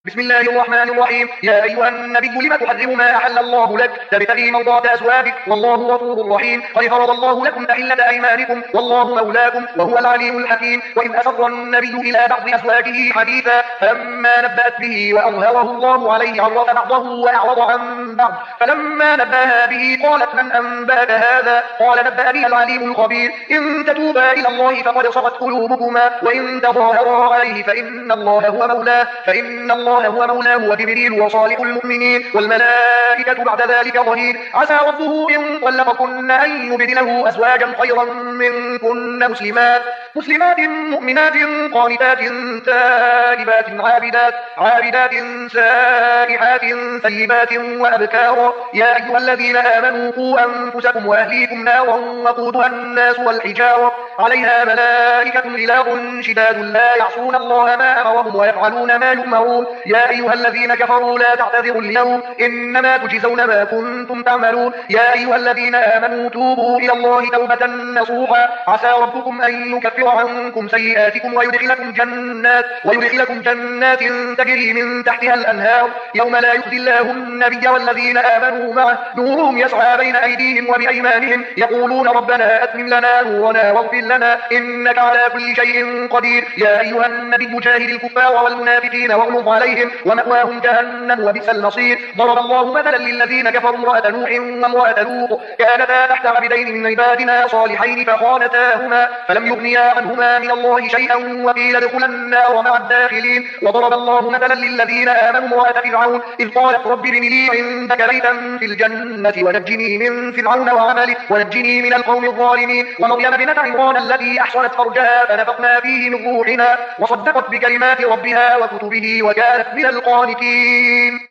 بسم الله الرحمن الرحيم. يا أيها النبي لم تحرم ما أحل الله لك تبتغي مرضات أزواجك والله غفور رحيم. قد فرض الله لكم تحلة أيمانكم والله مولاكم وهو العليم الحكيم. وإن أسر النبي إلى بعض أزواجه حديثا فلما نبأت به وأظهره الله عليه عرف بعضه وأعرض عن بعض فلما نبأها به قالت من أنباك هذا؟ قال نبأني العليم الخبير. إن تتوبا إلى الله فقد صغت قلوبكما وإن تظاهرا عليه فإن الله هو مولاه وجبريل وصالح المؤمنين والملائكة بعد ذلك ظهير. عسى ربه إن طلقكن أن يبدله أزواجا خيرا منكن مسلمات مؤمنات قانتات تائبات عابدات سائحات ثيبات وأبكارا. يا أيها الذين آمنوا قوا أنفسكم وأهليكم نارا وقودها الناس والحجارة عليها ملائكة غلاظ شداد لا يعصون الله ما أمرهم ويفعلون ما يؤمرون. يا أيها الذين كفروا لا تعتذروا اليوم إنما تجزون ما كنتم تعملون. يا أيها الذين آمنوا توبوا إلى الله توبة نصوحا عسى ربكم أن يكفر عنكم سيئاتكم ويدخلكم جنات تجري من تحتها الأنهار يوم لا يخزي الله النبي والذين آمنوا معه نورهم يسعى بين أيديهم وبأيمانهم يقولون ربنا أتمم لنا نورنا واغفر لنا إنك على كل شيء قدير. يا أيها النبي جاهد الكفار والمنافقين واغلظ عليهم ومأواهم جهنم وبئس المصير. ضرب الله مثلا للذين كفروا امرأة نوح وامرأة لوط كانتا تحت عبدين من عبادنا صالحين فخانتاهما فلم يغنيا عنهما من الله شيئا وقيل ادخلا النار مع الداخلين. وضرب الله مثلا للذين آمنوا امرأة فرعون إذ قالت رب ابن لي عندك بيتا في الجنة ونجني من فرعون وعمله ونجني من القوم الظالمين. ومريم ابنة عمران التي أحصنت فرجها فنفخنا فيه من روحنا وصدقت بكلمات ربها وكتبه وكانت من القانتين.